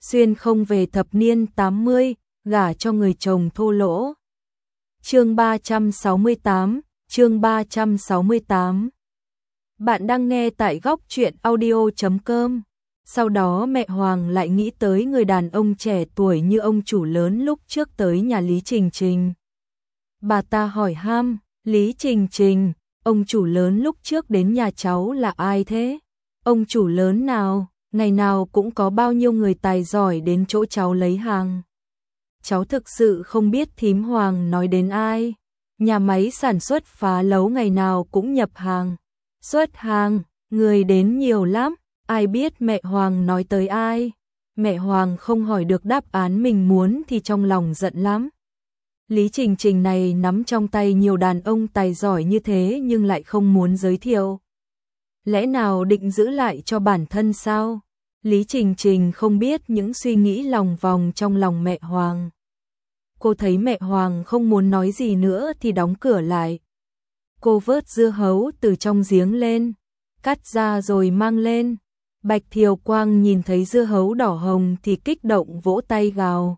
xuyên không về thập niên 80, gả cho người chồng thô lỗ. Chương 368, chương 368. Bạn đang nghe tại góc truyện audio.com. Sau đó mẹ Hoàng lại nghĩ tới người đàn ông trẻ tuổi như ông chủ lớn lúc trước tới nhà Lý Trình Trình. Bà ta hỏi ham, Lý Trình Trình, ông chủ lớn lúc trước đến nhà cháu là ai thế? Ông chủ lớn nào, ngày nào cũng có bao nhiêu người tài giỏi đến chỗ cháu lấy hàng. Cháu thực sự không biết thím Hoàng nói đến ai. Nhà máy sản xuất Phá Lấu ngày nào cũng nhập hàng. Xuất hàng, người đến nhiều lắm, ai biết mẹ Hoàng nói tới ai. Mẹ Hoàng không hỏi được đáp án mình muốn thì trong lòng giận lắm. Lý Trình Trình này nắm trong tay nhiều đàn ông tài giỏi như thế nhưng lại không muốn giới thiệu. Lẽ nào định giữ lại cho bản thân sao? Lý Trình Trình không biết những suy nghĩ lòng vòng trong lòng mẹ Hoàng. Cô thấy mẹ Hoàng không muốn nói gì nữa thì đóng cửa lại. Cô vớt dưa hấu từ trong giếng lên, cắt ra rồi mang lên. Bạch Thiều Quang nhìn thấy dưa hấu đỏ hồng thì kích động vỗ tay gào.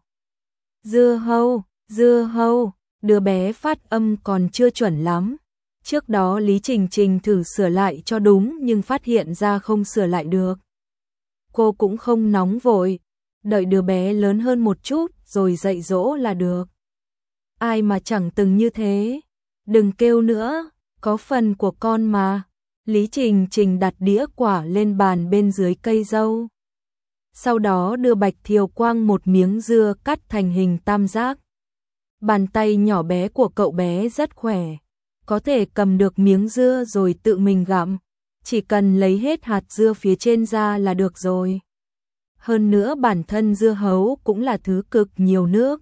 Dưa hấu, đứa bé phát âm còn chưa chuẩn lắm. Trước đó Lý Trình Trình thử sửa lại cho đúng nhưng phát hiện ra không sửa lại được. Cô cũng không nóng vội, đợi đứa bé lớn hơn một chút rồi dạy dỗ là được. Ai mà chẳng từng như thế, đừng kêu nữa, có phần của con mà. Lý Trình Trình đặt đĩa quả lên bàn bên dưới cây dâu. Sau đó đưa Bạch Thiều Quang một miếng dưa cắt thành hình tam giác. Bàn tay nhỏ bé của cậu bé rất khỏe, có thể cầm được miếng dưa rồi tự mình gặm, chỉ cần lấy hết hạt dưa phía trên ra là được rồi. Hơn nữa bản thân dưa hấu cũng là thứ cực nhiều nước.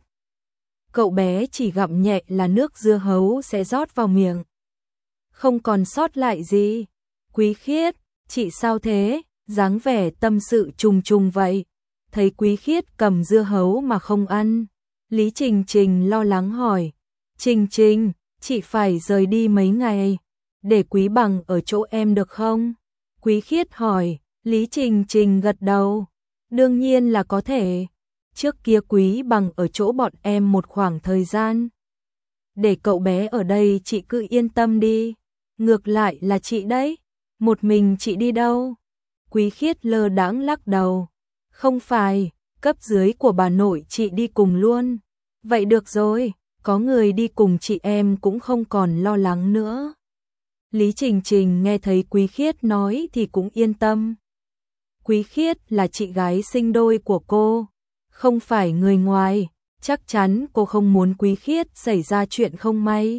Cậu bé chỉ gặm nhẹ là nước dưa hấu sẽ rót vào miệng. Không còn sót lại gì. Quý Khiết, chị sao thế? Dáng vẻ tâm sự trùng trùng vậy. Thấy Quý Khiết cầm dưa hấu mà không ăn. Lý Trình Trình lo lắng hỏi. Trình Trình, chị phải rời đi mấy ngày. Để Quý Bằng ở chỗ em được không? Quý Khiết hỏi. Lý Trình Trình gật đầu. Đương nhiên là có thể. Trước kia Quý Bằng ở chỗ bọn em một khoảng thời gian. Để cậu bé ở đây chị cứ yên tâm đi. Ngược lại là chị đấy. Một mình chị đi đâu? Quý Khiết lơ đãng lắc đầu. Không phải, cấp dưới của bà nội chị đi cùng luôn. Vậy được rồi, có người đi cùng chị em cũng không còn lo lắng nữa. Lý Trình Trình nghe thấy Quý Khiết nói thì cũng yên tâm. Quý Khiết là chị gái sinh đôi của cô, không phải người ngoài, chắc chắn cô không muốn Quý Khiết xảy ra chuyện không may.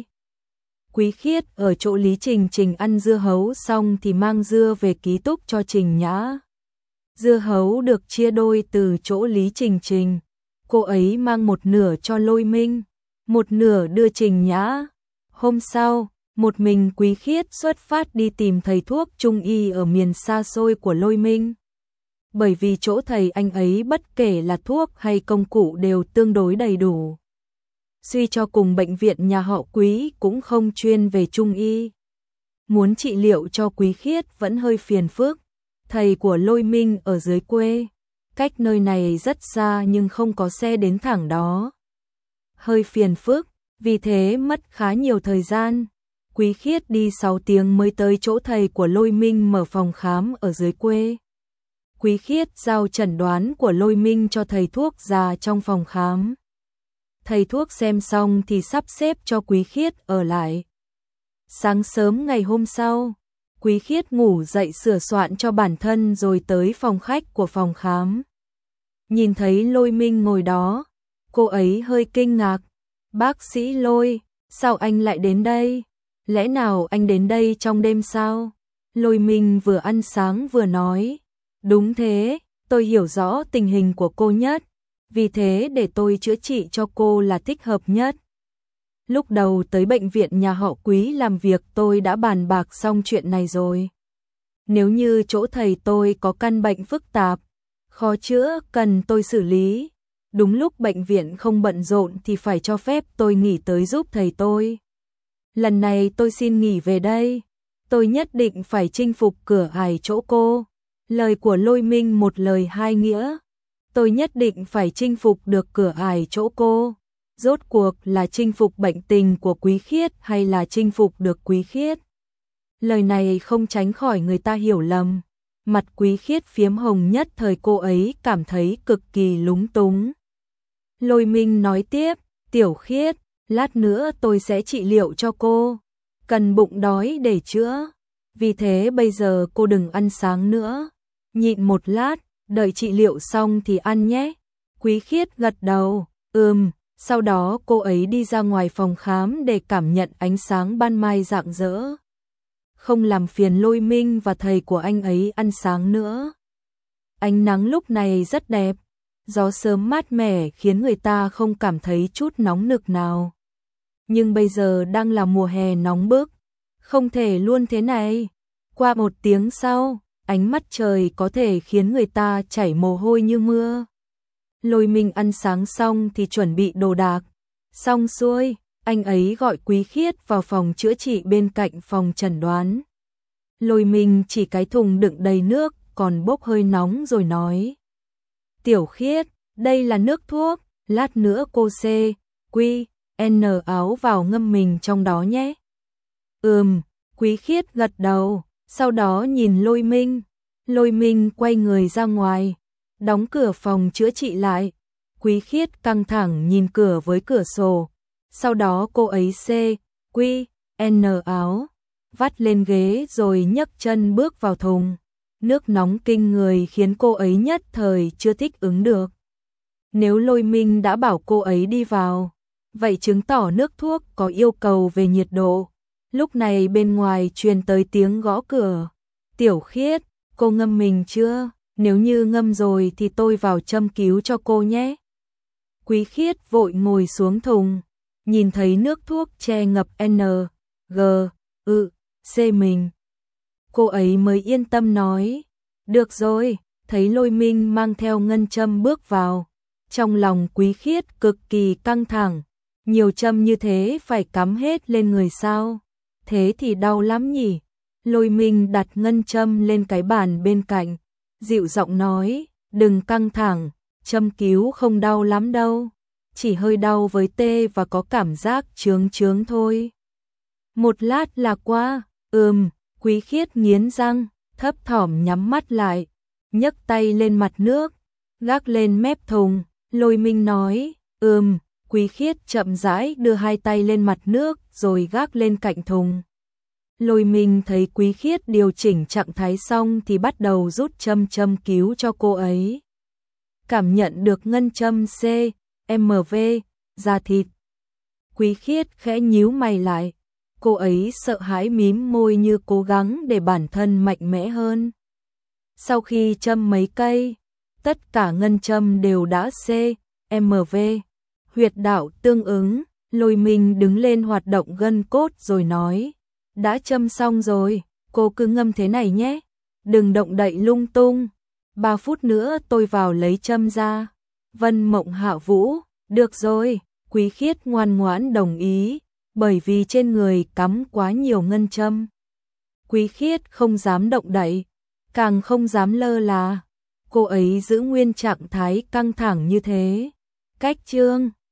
Quý Khiết ở chỗ Lý Trình Trình ăn dưa hấu xong thì mang dưa về ký túc cho Trình Nhã. Dưa hấu được chia đôi từ chỗ Lý Trình Trình, cô ấy mang một nửa cho Lôi Minh, một nửa đưa Trình Nhã. Hôm sau, một mình Quý Khiết xuất phát đi tìm thầy thuốc trung y ở miền xa xôi của Lôi Minh. Bởi vì chỗ thầy anh ấy bất kể là thuốc hay công cụ đều tương đối đầy đủ. Suy cho cùng bệnh viện nhà họ Quý cũng không chuyên về trung y. Muốn trị liệu cho Quý Khiết vẫn hơi phiền phức. Thầy của Lôi Minh ở dưới quê, cách nơi này rất xa nhưng không có xe đến thẳng đó. Hơi phiền phức, vì thế mất khá nhiều thời gian. Quý Khiết đi 6 tiếng mới tới chỗ thầy của Lôi Minh mở phòng khám ở dưới quê. Quý Khiết giao chẩn đoán của Lôi Minh cho thầy thuốc già trong phòng khám. Thầy thuốc xem xong thì sắp xếp cho Quý Khiết ở lại. Sáng sớm ngày hôm sau, Quý Khiết ngủ dậy sửa soạn cho bản thân rồi tới phòng khách của phòng khám. Nhìn thấy Lôi Minh ngồi đó, cô ấy hơi kinh ngạc. Bác sĩ Lôi, sao anh lại đến đây? Lẽ nào anh đến đây trong đêm sao? Lôi Minh vừa ăn sáng vừa nói. Đúng thế, tôi hiểu rõ tình hình của cô nhất. Vì thế để tôi chữa trị cho cô là thích hợp nhất. Lúc đầu tới bệnh viện nhà họ Quý làm việc tôi đã bàn bạc xong chuyện này rồi. Nếu như chỗ thầy tôi có căn bệnh phức tạp, khó chữa cần tôi xử lý, đúng lúc bệnh viện không bận rộn thì phải cho phép tôi nghỉ tới giúp thầy tôi. Lần này tôi xin nghỉ về đây, tôi nhất định phải chinh phục cửa ải chỗ cô. Lời của Lôi Minh một lời hai nghĩa. Tôi nhất định phải chinh phục được cửa ải chỗ cô. Rốt cuộc là chinh phục bệnh tình của Quý Khiết hay là chinh phục được Quý Khiết? Lời này không tránh khỏi người ta hiểu lầm. Mặt Quý Khiết phiếm hồng, nhất thời cô ấy cảm thấy cực kỳ lúng túng. Lôi Minh nói tiếp, Tiểu Khiết, lát nữa tôi sẽ trị liệu cho cô. Cần bụng đói để chữa. Vì thế bây giờ cô đừng ăn sáng nữa. Nhịn một lát, đợi trị liệu xong thì ăn nhé. Quý Khiết gật đầu, sau đó cô ấy đi ra ngoài phòng khám để cảm nhận ánh sáng ban mai rạng rỡ. Không làm phiền Lôi Minh và thầy của anh ấy ăn sáng nữa. Ánh nắng lúc này rất đẹp, gió sớm mát mẻ khiến người ta không cảm thấy chút nóng nực nào. Nhưng bây giờ đang là mùa hè nóng bức, không thể luôn thế này. Qua một tiếng sau, ánh mắt trời có thể khiến người ta chảy mồ hôi như mưa. Lôi Minh ăn sáng xong thì chuẩn bị đồ đạc. Xong xuôi, anh ấy gọi Quý Khiết vào phòng chữa trị bên cạnh phòng chẩn đoán. Lôi Minh chỉ cái thùng đựng đầy nước còn bốc hơi nóng rồi nói. Tiểu Khiết, đây là nước thuốc, lát nữa cô N áo vào ngâm mình trong đó nhé. Quý Khiết gật đầu, sau đó nhìn Lôi Minh. Lôi Minh quay người ra ngoài, đóng cửa phòng chữa trị lại. Quý Khiết căng thẳng nhìn cửa với cửa sổ. Sau đó cô ấy N áo, vắt lên ghế rồi nhấc chân bước vào thùng. Nước nóng kinh người khiến cô ấy nhất thời chưa thích ứng được. Nếu Lôi Minh đã bảo cô ấy đi vào, vậy chứng tỏ nước thuốc có yêu cầu về nhiệt độ. Lúc này bên ngoài truyền tới tiếng gõ cửa. Tiểu Khiết, cô ngâm mình chưa? Nếu như ngâm rồi thì tôi vào châm cứu cho cô nhé. Quý Khiết vội ngồi xuống thùng, nhìn thấy nước thuốc che ngập mình. Cô ấy mới yên tâm nói, được rồi. Thấy Lôi Minh mang theo ngân châm bước vào, trong lòng Quý Khiết cực kỳ căng thẳng. Nhiều châm như thế phải cắm hết lên người sao? Thế thì đau lắm nhỉ? Lôi Minh đặt ngân châm lên cái bàn bên cạnh, dịu giọng nói, đừng căng thẳng, châm cứu không đau lắm đâu, chỉ hơi đau với tê và có cảm giác chướng chướng thôi. Một lát là qua. Quý Khiết nghiến răng, thấp thỏm nhắm mắt lại, nhấc tay lên mặt nước, gác lên mép thùng. Lôi Minh nói, Quý Khiết chậm rãi đưa hai tay lên mặt nước rồi gác lên cạnh thùng. Lôi Minh thấy Quý Khiết điều chỉnh trạng thái xong thì bắt đầu rút châm cứu cho cô ấy. Cảm nhận được ngân châm CMV da thịt. Quý Khiết khẽ nhíu mày lại. Cô ấy sợ hãi mím môi như cố gắng để bản thân mạnh mẽ hơn. Sau khi châm mấy cây, tất cả ngân châm đều đã CMV. Huyệt đạo tương ứng, Lôi Minh đứng lên hoạt động gân cốt rồi nói. Đã châm xong rồi, cô cứ ngâm thế này nhé. Đừng động đậy lung tung. 3 phút nữa tôi vào lấy châm ra. Vân Mộng hạ vũ, được rồi. Quý Khiết ngoan ngoãn đồng ý, bởi vì trên người cắm quá nhiều ngân châm. Quý Khiết không dám động đậy, càng không dám lơ là. Cô ấy giữ nguyên trạng thái căng thẳng như thế. Cách chương